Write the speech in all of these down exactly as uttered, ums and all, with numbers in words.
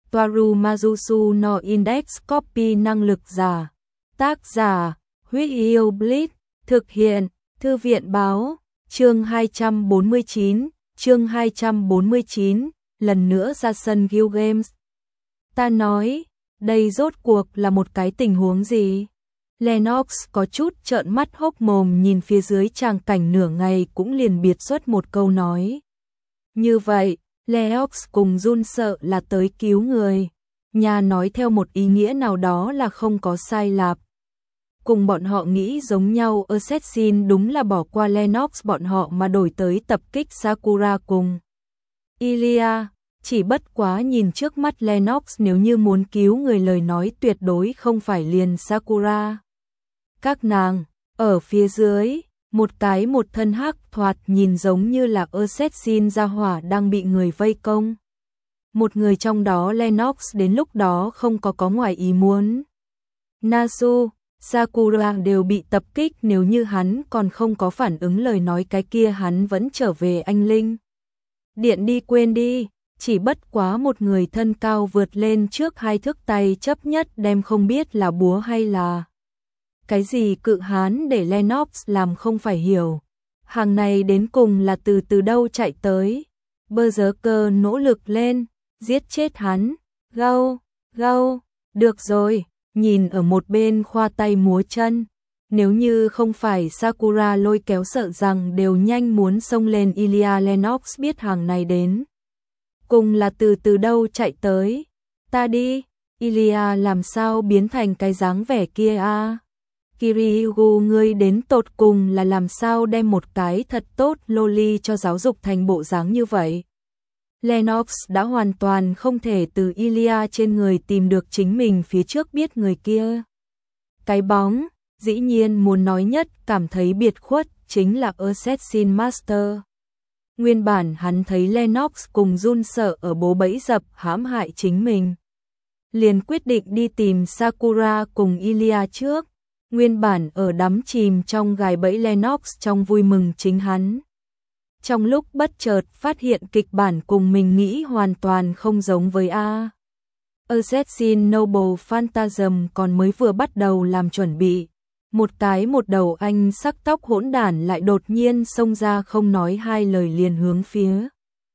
Toaru Majusu no Index Copy năng lực giả. Tác giả, Huyết Yêu Bleach, thực hiện, Thư viện báo, chương hai trăm bốn mươi chín, chương hai trăm bốn mươi chín, lần nữa ra sân Guild Games. Ta nói, đây rốt cuộc là một cái tình huống gì? Lennox có chút trợn mắt hốc mồm nhìn phía dưới tràng cảnh nửa ngày cũng liền biệt xuất một câu nói. Như vậy, Lennox cùng Jun sợ là tới cứu người. Nhà nói theo một ý nghĩa nào đó là không có sai lạp. Cùng bọn họ nghĩ giống nhau, Assassin đúng là bỏ qua Lennox bọn họ mà đổi tới tập kích Sakura cùng Ilya. Chỉ bất quá nhìn trước mắt Lennox, nếu như muốn cứu người lời nói tuyệt đối không phải liền Sakura. Các nàng, ở phía dưới, một cái một thân hắc thoạt nhìn giống như là Assassin gia hỏa đang bị người vây công. Một người trong đó Lennox đến lúc đó không có có ngoài ý muốn. Nasu, Sakura đều bị tập kích, nếu như hắn còn không có phản ứng lời nói cái kia hắn vẫn trở về anh Linh Điện đi, quên đi. Chỉ bất quá một người thân cao vượt lên trước hai thước tay chấp nhất đem không biết là búa hay là cái gì cự hán để Lennox làm không phải hiểu. Hàng này đến cùng là từ từ đâu chạy tới. Berserker nỗ lực lên, giết chết hắn. Gâu, gâu, được rồi, nhìn ở một bên khoa tay múa chân. Nếu như không phải Sakura lôi kéo sợ rằng đều nhanh muốn xông lên Ilya. Lennox biết hàng này đến cùng là từ từ đâu chạy tới. Ta đi, Ilya làm sao biến thành cái dáng vẻ kia a? À? Kiryu, ngươi đến tột cùng là làm sao đem một cái thật tốt loli cho giáo dục thành bộ dáng như vậy? Lennox đã hoàn toàn không thể từ Ilya trên người tìm được chính mình phía trước biết người kia. Cái bóng, dĩ nhiên muốn nói nhất cảm thấy biệt khuất chính là Assassin Master. Nguyên bản hắn thấy Lennox cùng Jun sợ ở bố bẫy dập hãm hại chính mình, liền quyết định đi tìm Sakura cùng Ilya trước. Nguyên bản ở đắm chìm trong gài bẫy Lennox trong vui mừng chính hắn. Trong lúc bất chợt phát hiện kịch bản cùng mình nghĩ hoàn toàn không giống với A. Assassin Noble Phantasm còn mới vừa bắt đầu làm chuẩn bị. Một cái một đầu anh sắc tóc hỗn đản lại đột nhiên xông ra không nói hai lời liền hướng phía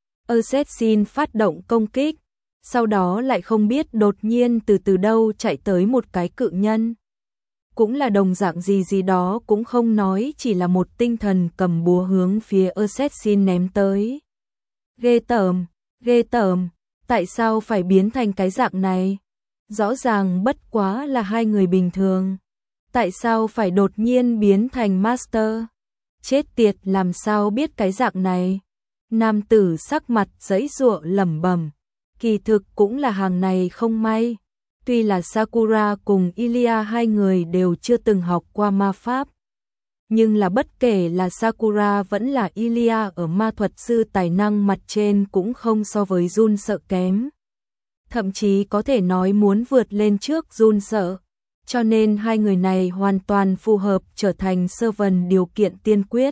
Assassin phát động công kích. Sau đó lại không biết đột nhiên từ từ đâu chạy tới một cái cự nhân. Cũng là đồng dạng gì gì đó cũng không nói, chỉ là một tinh thần cầm búa hướng phía Assassin ném tới. Ghê tởm, ghê tởm, tại sao phải biến thành cái dạng này? Rõ ràng bất quá là hai người bình thường. Tại sao phải đột nhiên biến thành Master? Chết tiệt, làm sao biết cái dạng này? Nam tử sắc mặt giãy giụa lẩm bẩm. Kỳ thực cũng là hàng này không may. Tuy là Sakura cùng Ilya hai người đều chưa từng học qua ma pháp, nhưng là bất kể là Sakura vẫn là Ilya ở ma thuật sư tài năng mặt trên cũng không so với Jun sợ kém. Thậm chí có thể nói muốn vượt lên trước Jun sợ. Cho nên hai người này hoàn toàn phù hợp trở thành servant điều kiện tiên quyết.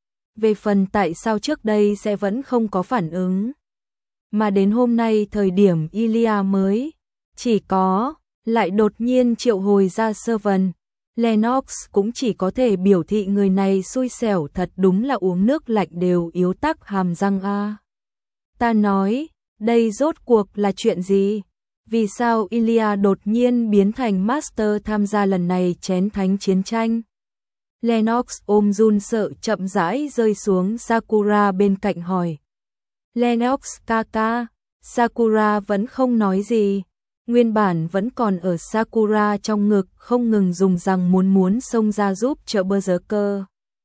Về phần tại sao trước đây sẽ vẫn không có phản ứng, mà đến hôm nay thời điểm Ilya mới chỉ có lại đột nhiên triệu hồi ra servant, Lennox cũng chỉ có thể biểu thị người này xui xẻo thật, đúng là uống nước lạnh đều yếu tắc hàm răng a. Ta nói, đây rốt cuộc là chuyện gì? Vì sao Ilya đột nhiên biến thành Master tham gia lần này chén thánh chiến tranh? Lennox ôm Jun sợ chậm rãi rơi xuống Sakura bên cạnh hỏi. Lennox kaka, Sakura vẫn không nói gì. Nguyên bản vẫn còn ở Sakura trong ngực không ngừng dùng răng muốn muốn xông ra giúp trợ Berserker.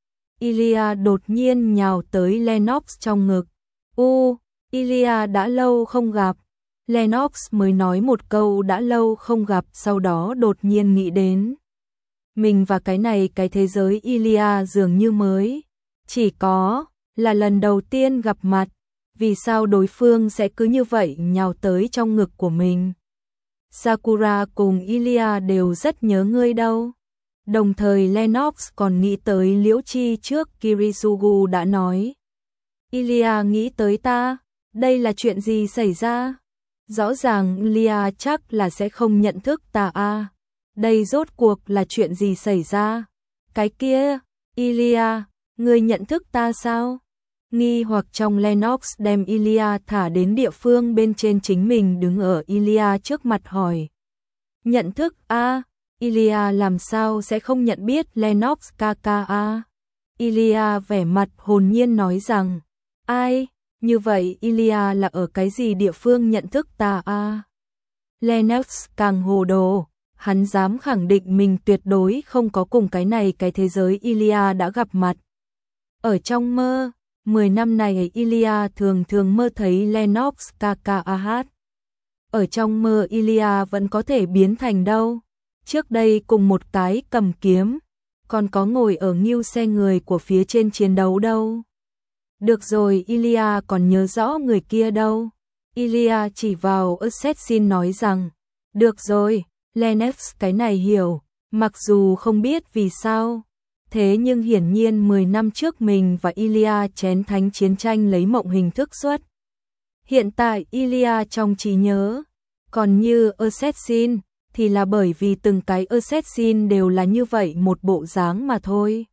Ilya đột nhiên nhào tới Lennox trong ngực. U, Ilya đã lâu không gặp. Lennox mới nói một câu đã lâu không gặp, sau đó đột nhiên nghĩ đến mình và cái này cái thế giới Ilya dường như mới chỉ có là lần đầu tiên gặp mặt. Vì sao đối phương sẽ cứ như vậy nhào tới trong ngực của mình? Sakura cùng Ilya đều rất nhớ ngươi đâu. Đồng thời Lennox còn nghĩ tới Liễu Chi trước Kirisugu đã nói. Ilya nghĩ tới ta, đây là chuyện gì xảy ra? Rõ ràng Ilya chắc là sẽ không nhận thức ta a. Đây rốt cuộc là chuyện gì xảy ra? Cái kia, Ilya, ngươi nhận thức ta sao? Nghi hoặc trong Lennox đem Ilya thả đến địa phương bên trên chính mình đứng ở Ilya trước mặt hỏi. Nhận thức a? Ilya làm sao sẽ không nhận biết Lennox ca ca a? Ilya vẻ mặt hồn nhiên nói rằng, ai? Như vậy Ilya là ở cái gì địa phương nhận thức ta a? Lennox càng hồ đồ, hắn dám khẳng định mình tuyệt đối không có cùng cái này cái thế giới Ilya đã gặp mặt. Ở trong mơ, mười năm này Ilya thường thường mơ thấy Lennox ca ca a hát. Ở trong mơ Ilya vẫn có thể biến thành đâu. Trước đây cùng một cái cầm kiếm, còn có ngồi ở nghiêu xe người của phía trên chiến đấu đâu. Được rồi, Ilya còn nhớ rõ người kia đâu. Ilya chỉ vào Assassin nói rằng, được rồi, Lennox cái này hiểu, mặc dù không biết vì sao. Thế nhưng hiển nhiên mười năm trước mình và Ilya chén thánh chiến tranh lấy mộng hình thức xuất. Hiện tại Ilya trong trí nhớ, còn như Assassin, thì là bởi vì từng cái Assassin đều là như vậy một bộ dáng mà thôi.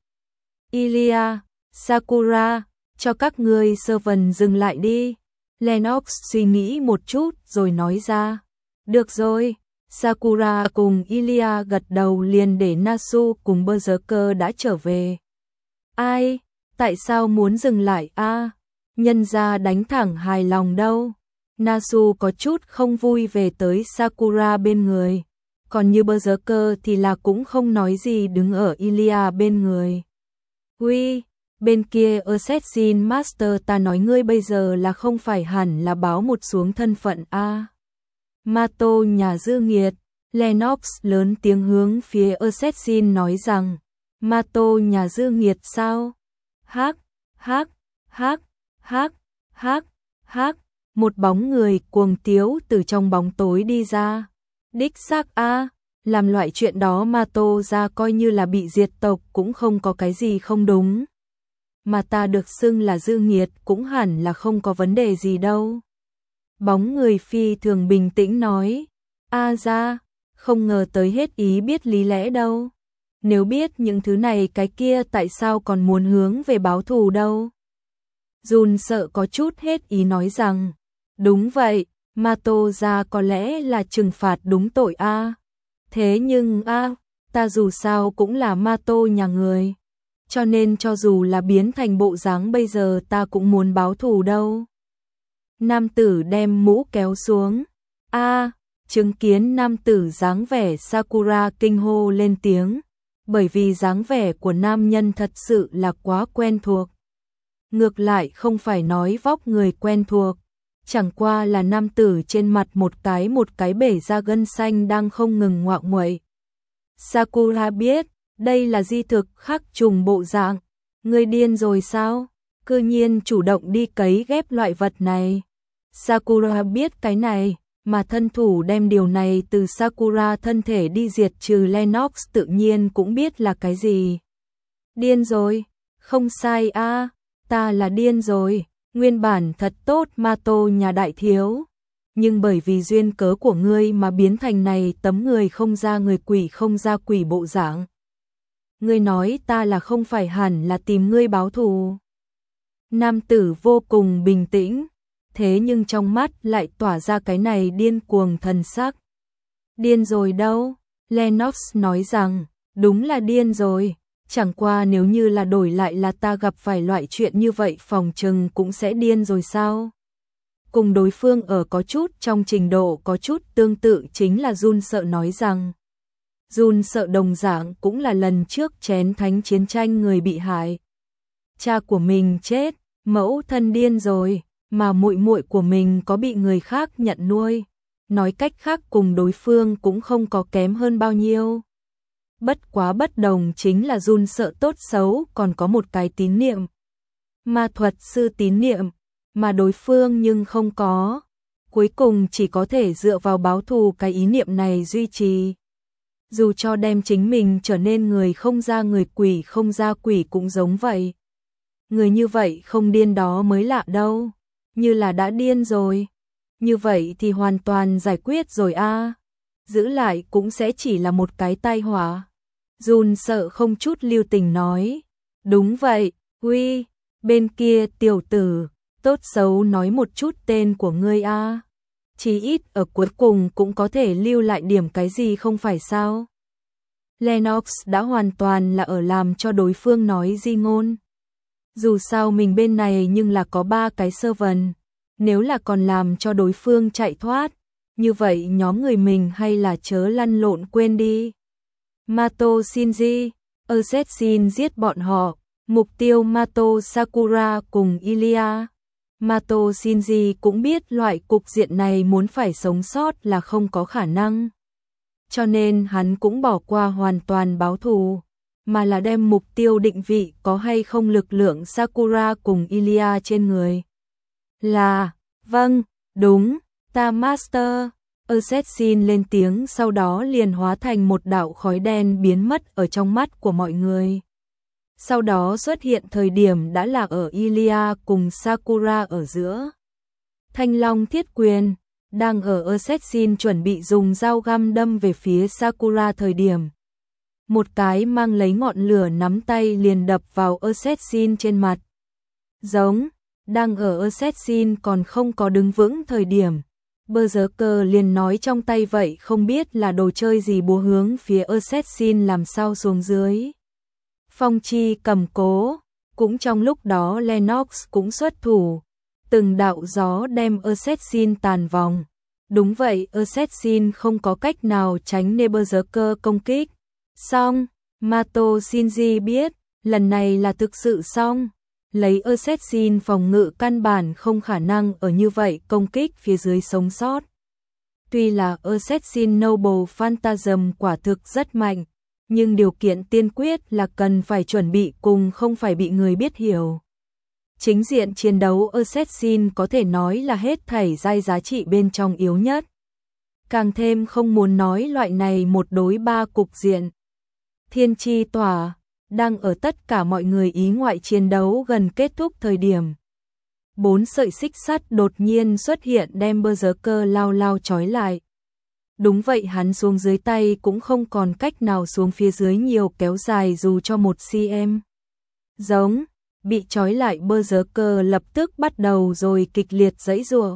Ilya, Sakura, cho các người servant dừng lại đi. Lennox suy nghĩ một chút rồi nói ra. Được rồi. Sakura cùng Ilya gật đầu liền để Nasu cùng Berserker đã trở về. Ai? Tại sao muốn dừng lại a? À, nhân ra đánh thẳng hài lòng đâu. Nasu có chút không vui về tới Sakura bên người. Còn như Berserker thì là cũng không nói gì đứng ở Ilya bên người. Ui, bên kia Assassin Master ta nói ngươi bây giờ là không phải hẳn là báo một xuống thân phận a. À. Mato nhà dư nghiệt, Lennox lớn tiếng hướng phía Assassin nói rằng, Mato nhà dư nghiệt sao? Hắc, hắc, hắc, hắc, hắc, hắc, một bóng người cuồng tiếu từ trong bóng tối đi ra. Đích xác a, làm loại chuyện đó Mato ra coi như là bị diệt tộc cũng không có cái gì không đúng. Mà ta được xưng là dư nghiệt cũng hẳn là không có vấn đề gì đâu. Bóng người phi thường bình tĩnh nói, a ra, không ngờ tới hết ý biết lý lẽ đâu. Nếu biết những thứ này cái kia tại sao còn muốn hướng về báo thù đâu. Jun sợ có chút hết ý nói rằng, đúng vậy, Mato ra có lẽ là trừng phạt đúng tội a. Thế nhưng a, ta dù sao cũng là Mato nhà người. Cho nên cho dù là biến thành bộ dáng bây giờ ta cũng muốn báo thù đâu. Nam tử đem mũ kéo xuống. A, chứng kiến nam tử dáng vẻ Sakura kinh hô lên tiếng, bởi vì dáng vẻ của nam nhân thật sự là quá quen thuộc. Ngược lại không phải nói vóc người quen thuộc, chẳng qua là nam tử trên mặt một cái một cái bể da gân xanh đang không ngừng ngoạo nguậy. Sakura biết, đây là di thực khắc trùng bộ dạng. Ngươi điên rồi sao? Cư nhiên chủ động đi cấy ghép loại vật này. Sakura biết cái này, mà thân thủ đem điều này từ Sakura thân thể đi diệt trừ Lennox tự nhiên cũng biết là cái gì. Điên rồi, không sai a, à, ta là điên rồi, nguyên bản thật tốt Mato nhà đại thiếu. Nhưng bởi vì duyên cớ của ngươi mà biến thành này tấm người không ra người quỷ không ra quỷ bộ dạng. Ngươi nói ta là không phải hẳn là tìm ngươi báo thù. Nam tử vô cùng bình tĩnh. Thế nhưng trong mắt lại tỏa ra cái này điên cuồng thần sắc. Điên rồi đâu? Lennox nói rằng, đúng là điên rồi, chẳng qua nếu như là đổi lại là ta gặp phải loại chuyện như vậy phòng chừng cũng sẽ điên rồi sao? Cùng đối phương ở có chút trong trình độ có chút tương tự chính là Jun sợ nói rằng, Jun sợ đồng dạng cũng là lần trước chén thánh chiến tranh người bị hại. Cha của mình chết, mẫu thân điên rồi. Mà muội muội của mình có bị người khác nhận nuôi, nói cách khác cùng đối phương cũng không có kém hơn bao nhiêu. Bất quá bất đồng chính là Jun sợ tốt xấu còn có một cái tín niệm. Ma thuật sư tín niệm, mà đối phương nhưng không có. Cuối cùng chỉ có thể dựa vào báo thù cái ý niệm này duy trì. Dù cho đem chính mình trở nên người không ra người quỷ không ra quỷ cũng giống vậy. Người như vậy không điên đó mới lạ đâu. Như là đã điên rồi. như vậy thì hoàn toàn giải quyết rồi a. Giữ lại cũng sẽ chỉ là một cái tai họa. Jun sợ không chút lưu tình nói. Đúng vậy, uy, bên kia tiểu tử, tốt xấu nói một chút tên của ngươi a. Chí ít ở cuối cùng cũng có thể lưu lại điểm cái gì không phải sao? Lennox đã hoàn toàn là ở làm cho đối phương nói di ngôn. Dù sao mình bên này nhưng là có ba cái servant, nếu là còn làm cho đối phương chạy thoát, như vậy nhóm người mình hay là chớ lăn lộn quên đi. Mato Shinji, Assassin giết bọn họ, mục tiêu Mato Sakura cùng Ilya. Mato Shinji cũng biết loại cục diện này muốn phải sống sót là không có khả năng. Cho nên hắn cũng bỏ qua hoàn toàn báo thù, mà là đem mục tiêu định vị có hay không lực lượng Sakura cùng Ilya trên người. Là, vâng, đúng, ta Master. Assassin lên tiếng sau đó liền hóa thành một đạo khói đen biến mất ở trong mắt của mọi người. Sau đó xuất hiện thời điểm đã là ở Ilya cùng Sakura ở giữa. Thanh Long Thiết Quyền, đang ở Assassin chuẩn bị dùng dao găm đâm về phía Sakura thời điểm. Một cái mang lấy ngọn lửa nắm tay liền đập vào Assassin trên mặt. Giống, đang ở Assassin còn không có đứng vững thời điểm. Berserker liền nói trong tay vậy không biết là đồ chơi gì búa hướng phía Assassin làm sao xuống dưới. Phong chi cầm cố, cũng trong lúc đó Lennox cũng xuất thủ, từng đạo gió đem Assassin tàn vòng. Đúng vậy, Assassin không có cách nào tránh né Berserker công kích. Xong, Mato Shinji biết, lần này là thực sự xong. Lấy Assassin phòng ngự căn bản không khả năng ở như vậy công kích phía dưới sống sót. Tuy là Assassin Noble Phantasm quả thực rất mạnh, nhưng điều kiện tiên quyết là cần phải chuẩn bị cùng không phải bị người biết hiểu. Chính diện chiến đấu Assassin có thể nói là hết thảy giai giá trị bên trong yếu nhất. Càng thêm không muốn nói loại này một đối ba cục diện. Thiên chi tỏa, đang ở tất cả mọi người ý ngoại chiến đấu gần kết thúc thời điểm. Bốn sợi xích sắt đột nhiên xuất hiện đem Berserker lao lao trói lại. Đúng vậy, hắn xuống dưới tay cũng không còn cách nào xuống phía dưới nhiều kéo dài dù cho một cm. Giống, bị trói lại Berserker lập tức bắt đầu rồi kịch liệt giãy giụa.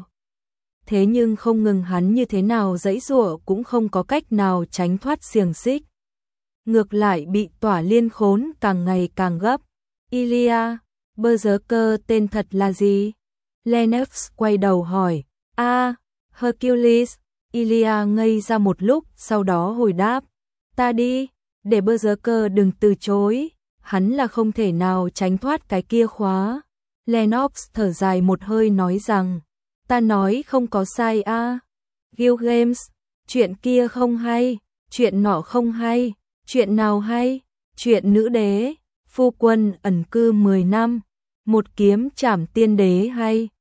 Thế nhưng không ngừng hắn như thế nào giãy giụa cũng không có cách nào tránh thoát xiềng xích. Ngược lại bị tỏa liên khốn càng ngày càng gấp. Ilya, Berserker tên thật là gì? Lennox quay đầu hỏi. A, Hercules. Ilya ngây ra một lúc, sau đó hồi đáp. Ta đi, để Berserker đừng từ chối. Hắn là không thể nào tránh thoát cái kia khóa. Lennox thở dài một hơi nói rằng. Ta nói không có sai a. À. Gilgamesh, chuyện kia không hay, chuyện nọ không hay. Chuyện nào hay? Chuyện nữ đế, phu quân ẩn cư mười năm, một kiếm trảm tiên đế hay?